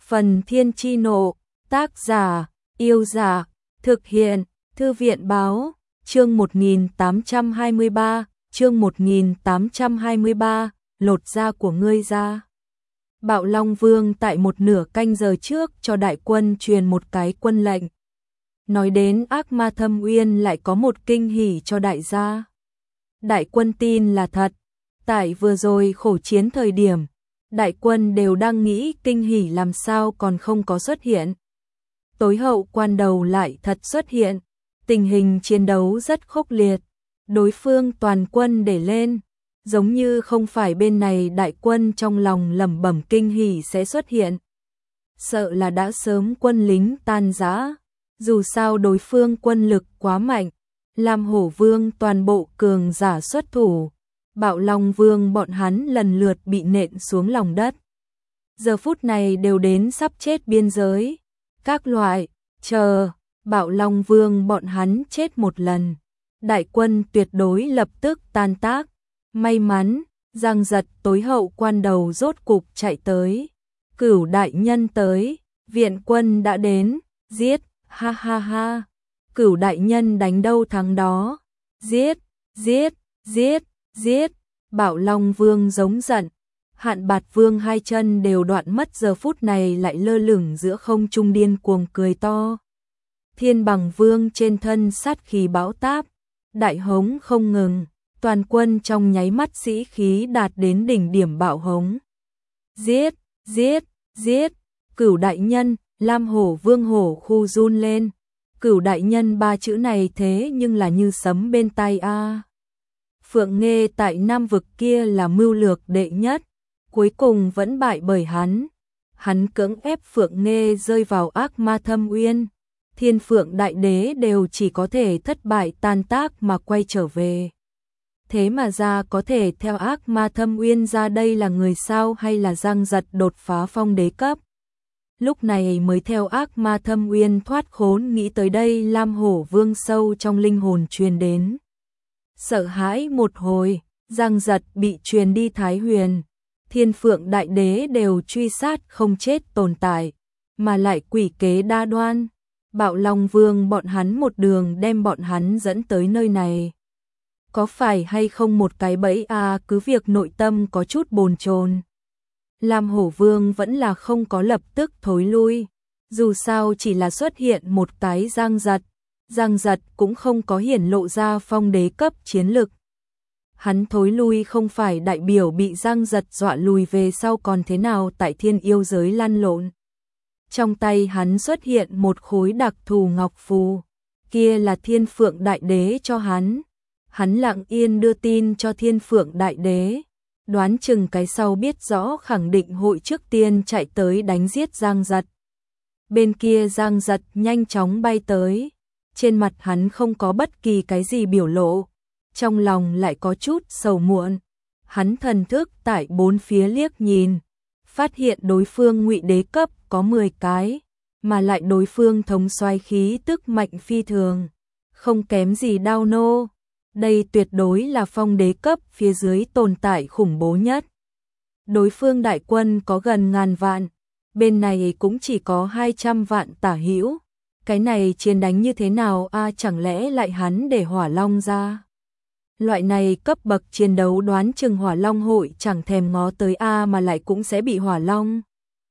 Phần Thiên Chi Nộ, tác giả, Yêu Giả, thực hiện, Thư viện Báo, chương 1823, lột da của ngươi ra. Bạo Long Vương tại một nửa canh giờ trước cho đại quân truyền một cái quân lệnh. Nói đến Ác Ma Thâm Uyên lại có một kinh hỉ cho đại gia. Đại quân tin là thật, tại vừa rồi khổ chiến thời điểm, đại quân đều đang nghĩ kinh hỉ làm sao còn không có xuất hiện. Tối hậu quan đầu lại thật xuất hiện, tình hình chiến đấu rất khốc liệt, đối phương toàn quân để lên, giống như không phải bên này đại quân trong lòng lẩm bẩm kinh hỉ sẽ xuất hiện. Sợ là đã sớm quân lính tan rã, dù sao đối phương quân lực quá mạnh, Lam Hổ Vương toàn bộ cường giả xuất thủ. Bạo Long Vương bọn hắn lần lượt bị nện xuống lòng đất. Giờ phút này đều đến sắp chết biên giới. Các loại, chờ, Bạo Long Vương bọn hắn chết một lần. Đại quân tuyệt đối lập tức tan tác. May mắn, Giang Giật tối hậu quan đầu rốt cục chạy tới. Cửu đại nhân tới, viện quân đã đến, giết, ha ha ha. Cửu đại nhân đánh đâu thắng đó, giết, giết, giết. Giết, Bạo Long Vương giống giận, Hạn Bạt Vương hai chân đều đoạn mất giờ phút này lại lơ lửng giữa không trung điên cuồng cười to. Thiên Bằng Vương trên thân sát khí bão táp, đại hống không ngừng, toàn quân trong nháy mắt sĩ khí đạt đến đỉnh điểm bạo hống. Giết, giết, giết, Cửu đại nhân, Lam Hổ Vương hổ khu run lên. Cửu đại nhân ba chữ này thế nhưng là như sấm bên tai a. Phượng Nghê tại Nam vực kia là mưu lược đệ nhất, cuối cùng vẫn bại bởi hắn. Hắn cưỡng ép Phượng Nghê rơi vào Ác Ma Thâm Uyên. Thiên Phượng Đại Đế đều chỉ có thể thất bại tan tác mà quay trở về. Thế mà ra có thể theo Ác Ma Thâm Uyên ra đây là người sao hay là Giang Giật đột phá phong đế cấp. Lúc này mới theo Ác Ma Thâm Uyên thoát khốn, nghĩ tới đây Lam Hổ Vương sâu trong linh hồn truyền đến. Sợ hãi một hồi, Giang Giật bị truyền đi Thái Huyền, Thiên Phượng Đại Đế đều truy sát không chết tồn tại, mà lại quỷ kế đa đoan. Bạo Long Vương bọn hắn một đường đem bọn hắn dẫn tới nơi này. Có phải hay không một cái bẫy à, cứ việc nội tâm có chút bồn chồn. Lam Hổ Vương vẫn là không có lập tức thối lui, dù sao chỉ là xuất hiện một cái Giang Giật. Giang Giật cũng không có hiển lộ ra phong đế cấp chiến lực. Hắn thối lui không phải đại biểu bị Giang Giật dọa lùi về sau còn thế nào tại thiên yêu giới lăn lộn. Trong tay hắn xuất hiện một khối đặc thù ngọc phù, kia là Thiên Phượng Đại Đế cho hắn. Hắn lặng yên đưa tin cho Thiên Phượng Đại Đế, đoán chừng cái sau biết rõ khẳng định hội trước tiên chạy tới đánh giết Giang Giật. Bên kia Giang Giật nhanh chóng bay tới. Trên mặt hắn không có bất kỳ cái gì biểu lộ, trong lòng lại có chút sầu muộn. Hắn thần thức tại bốn phía liếc nhìn, phát hiện đối phương ngụy đế cấp có 10 cái, mà lại đối phương thống soái khí tức mạnh phi thường, không kém gì Đao Nô. Đây tuyệt đối là phong đế cấp phía dưới tồn tại khủng bố nhất. Đối phương đại quân có gần 1000 vạn, bên này cũng chỉ có 200 vạn tả hữu. Cái này chiến đánh như thế nào a, chẳng lẽ lại hắn để Hỏa Long ra? Loại này cấp bậc chiến đấu đoán chừng Hỏa Long hội chẳng thèm ngó tới a mà lại cũng sẽ bị Hỏa Long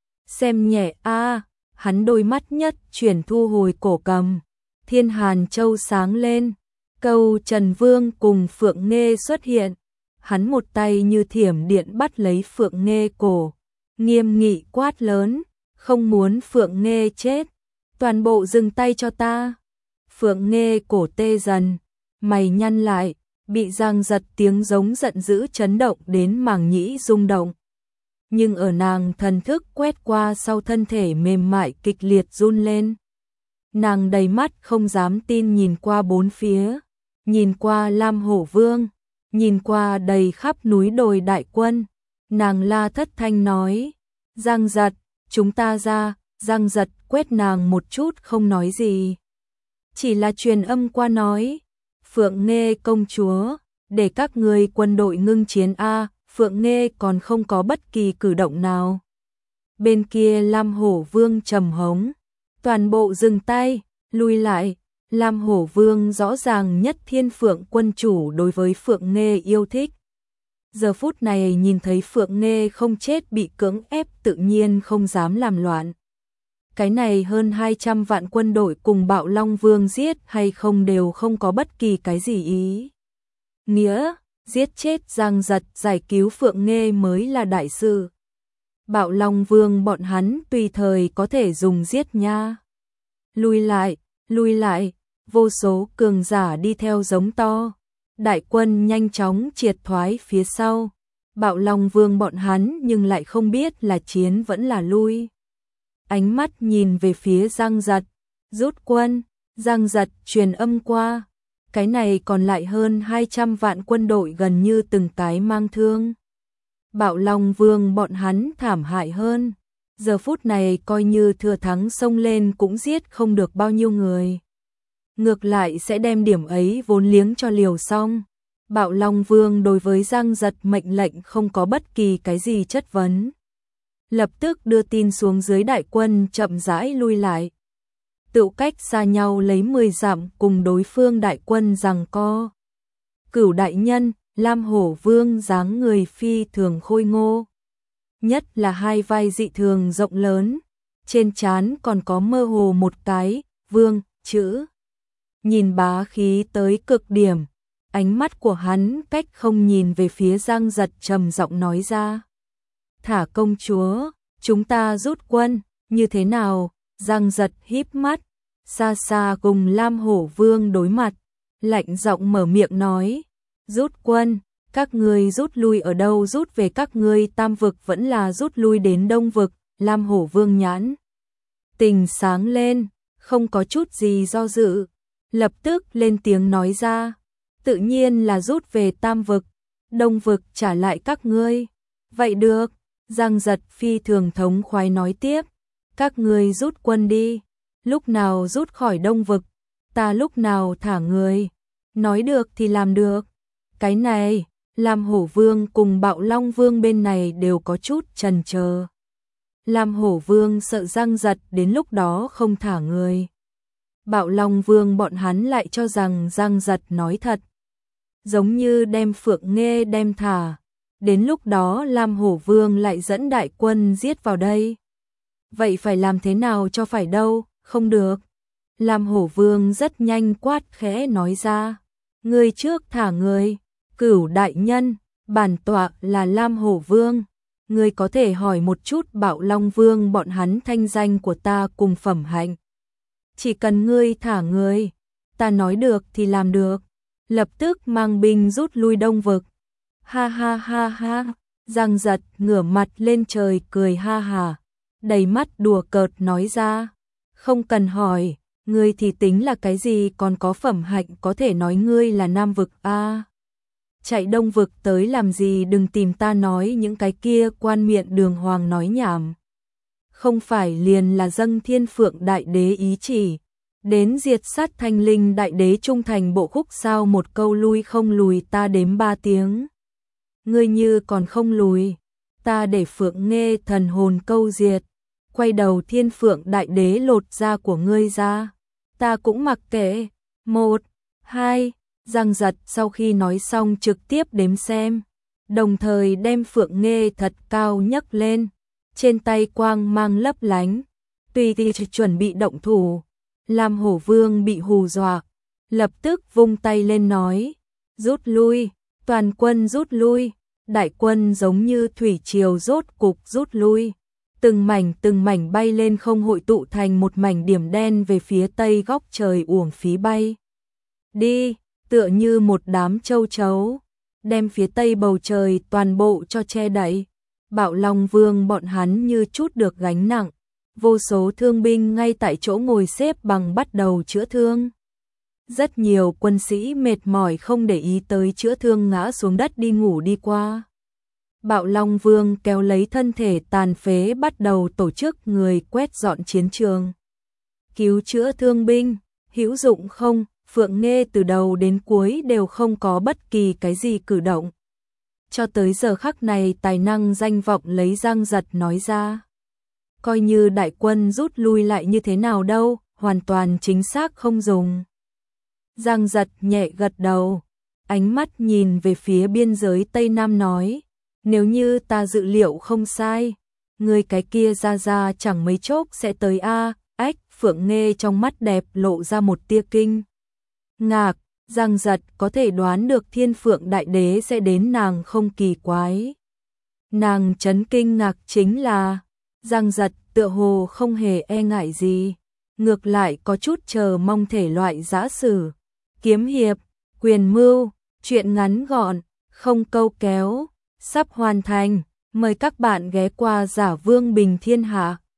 xem nhẹ a. Hắn đôi mắt nhất chuyển thu hồi cổ cầm, Thiên Hàn Châu sáng lên, Câu Trần Vương cùng Phượng Nghê xuất hiện. Hắn một tay như thiểm điện bắt lấy Phượng Nghê cổ, nghiêm nghị quát lớn, không muốn Phượng Nghê chết. Toàn bộ dừng tay cho ta. Phượng Nghê cổ tê dần, mày nhăn lại, bị Giang Giật tiếng giống giận dữ chấn động đến màng nhĩ rung động. Nhưng ở nàng thần thức quét qua sau thân thể mềm mại kịch liệt run lên. Nàng đầy mắt không dám tin nhìn qua bốn phía, nhìn qua Lam Hổ Vương, nhìn qua đầy khắp núi đồi đại quân. Nàng la thất thanh nói, Giang Giật, chúng ta ra. Giang Giật quét nàng một chút không nói gì, chỉ là truyền âm qua nói, Phượng Nghê công chúa, để các ngươi quân đội ngưng chiến a. Phượng Nghê còn không có bất kỳ cử động nào. Bên kia Lam Hổ Vương trầm hống, toàn bộ dừng tay, lui lại. Lam Hổ Vương rõ ràng nhất Thiên Phượng quân chủ đối với Phượng Nghê yêu thích. Giờ phút này nhìn thấy Phượng Nghê không chết bị cưỡng ép tự nhiên không dám làm loạn. Cái này hơn 200 vạn quân đội cùng Bạo Long Vương giết hay không đều không có bất kỳ cái gì ý nghĩa, giết chết Giang Giật giải cứu Phượng Nghê mới là đại sự. Bạo Long Vương bọn hắn tùy thời có thể dùng giết nha. Lui lại, vô số cường giả đi theo giống to. Đại quân nhanh chóng triệt thoái phía sau. Bạo Long Vương bọn hắn nhưng lại không biết là chiến vẫn là lui. Ánh mắt nhìn về phía Giang Giật, rút quân. Giang Giật truyền âm qua. Cái này còn lại hơn 200 vạn quân đội gần như từng cái mang thương. Bạo Long Vương bọn hắn thảm hại hơn. Giờ phút này coi như thừa thắng xông lên cũng giết không được bao nhiêu người. Ngược lại sẽ đem điểm ấy vốn liếng cho liều xong. Bạo Long Vương đối với Giang Giật mệnh lệnh không có bất kỳ cái gì chất vấn. Lập tức đưa tin xuống dưới đại quân chậm rãi lui lại. Tựu cách xa nhau lấy 10 dặm cùng đối phương đại quân giằng co. Cửu đại nhân, Lam Hổ Vương dáng người phi thường khôi ngô. Nhất là hai vai dị thường rộng lớn. Trên trán còn có mơ hồ một cái, vương, chữ. Nhìn bá khí tới cực điểm. Ánh mắt của hắn cách không nhìn về phía Giang Giật trầm giọng nói ra. Thả công chúa, chúng ta rút quân, như thế nào? Giang Giật híp mắt, xa xa cùng Lam Hổ Vương đối mặt, lạnh giọng mở miệng nói. Rút quân, các ngươi rút lui ở đâu? Rút về các ngươi Tam vực vẫn là rút lui đến Đông vực? Lam Hổ Vương nhãn tình sáng lên, không có chút gì do dự, lập tức lên tiếng nói ra. Tự nhiên là rút về Tam vực, Đông vực trả lại các ngươi. Vậy được, Giang Giật phi thường thống khoái nói tiếp. Các ngươi rút quân đi, lúc nào rút khỏi Đông vực, ta lúc nào thả người. Nói được thì làm được. Cái này, Lam Hổ Vương cùng Bạo Long Vương bên này đều có chút chần chờ. Lam Hổ Vương sợ Giang Giật đến lúc đó không thả người. Bạo Long Vương bọn hắn lại cho rằng Giang Giật nói thật. Giống như đem Phượng Nghê đem thả. Đến lúc đó Lam Hổ Vương lại dẫn đại quân giết vào đây. Vậy phải làm thế nào cho phải đâu? Không được. Lam Hổ Vương rất nhanh quát khẽ nói ra. Ngươi trước thả người. Cửu đại nhân, bản tọa là Lam Hổ Vương. Ngươi có thể hỏi một chút Bạo Long Vương bọn hắn thanh danh của ta cùng phẩm hạnh. Chỉ cần ngươi thả người, ta nói được thì làm được. Lập tức mang binh rút lui Đông vực. Ha ha ha ha, Giang Giật ngửa mặt lên trời cười ha hà, đầy mắt đùa cợt nói ra. Không cần hỏi, ngươi thì tính là cái gì, còn có phẩm hạnh có thể nói ngươi là Nam vực a? Chạy Đông vực tới làm gì? Đừng tìm ta nói những cái kia quan miệng đường hoàng nói nhảm. Không phải liền là dâng Thiên Phượng đại đế ý chỉ, đến diệt sát Thanh Linh đại đế trung thành bộ khúc sao? Một câu lui không lùi, ta đếm 3 tiếng. Ngươi như còn không lùi, ta để Phượng Nghê thần hồn câu diệt. Quay đầu Thiên Phượng đại đế lột da của ngươi ra, ta cũng mặc kệ. 1, 2, Giang Giật sau khi nói xong trực tiếp đếm xem, đồng thời đem Phượng Nghê thật cao nhấc lên, trên tay quang mang lấp lánh, tùy thì chuẩn bị động thủ. Lam Hổ Vương bị hù dọa, lập tức vung tay lên nói, rút lui, toàn quân rút lui. Đại quân giống như thủy triều rốt cục rút lui, từng mảnh bay lên không, hội tụ thành một mảnh điểm đen về phía tây góc trời uổng phí bay đi, tựa như một đám châu chấu, đem phía tây bầu trời toàn bộ cho che đậy. Bạo Long Vương bọn hắn như chút được gánh nặng, vô số thương binh ngay tại chỗ ngồi xếp bằng bắt đầu chữa thương. Rất nhiều quân sĩ mệt mỏi không để ý tới chữa thương ngã xuống đất đi ngủ đi qua. Bạo Long Vương kéo lấy thân thể tàn phế bắt đầu tổ chức người quét dọn chiến trường. Cứu chữa thương binh, hữu dụng không? Phượng Nghê từ đầu đến cuối đều không có bất kỳ cái gì cử động. Cho tới giờ khắc này tài năng danh vọng lấy Giang Giật nói ra. coi như đại quân rút lui lại như thế nào đâu, hoàn toàn chính xác không dùng. Giang Giật nhẹ gật đầu, ánh mắt nhìn về phía biên giới Tây Nam nói, nếu như ta dự liệu không sai, người cái kia ra chẳng mấy chốc sẽ tới a. Ách, Phượng Nghê trong mắt đẹp lộ ra một tia kinh ngạc, Giang Giật có thể đoán được Thiên Phượng Đại Đế sẽ đến nàng không kỳ quái. Nàng chấn kinh ngạc chính là, Giang Giật tựa hồ không hề e ngại gì, ngược lại có chút chờ mong thể loại giã sử, kiếm hiệp, quyền mưu, truyện ngắn gọn, không câu kéo, sắp hoàn thành, mời các bạn ghé qua Giả Vương Bình Thiên Hạ.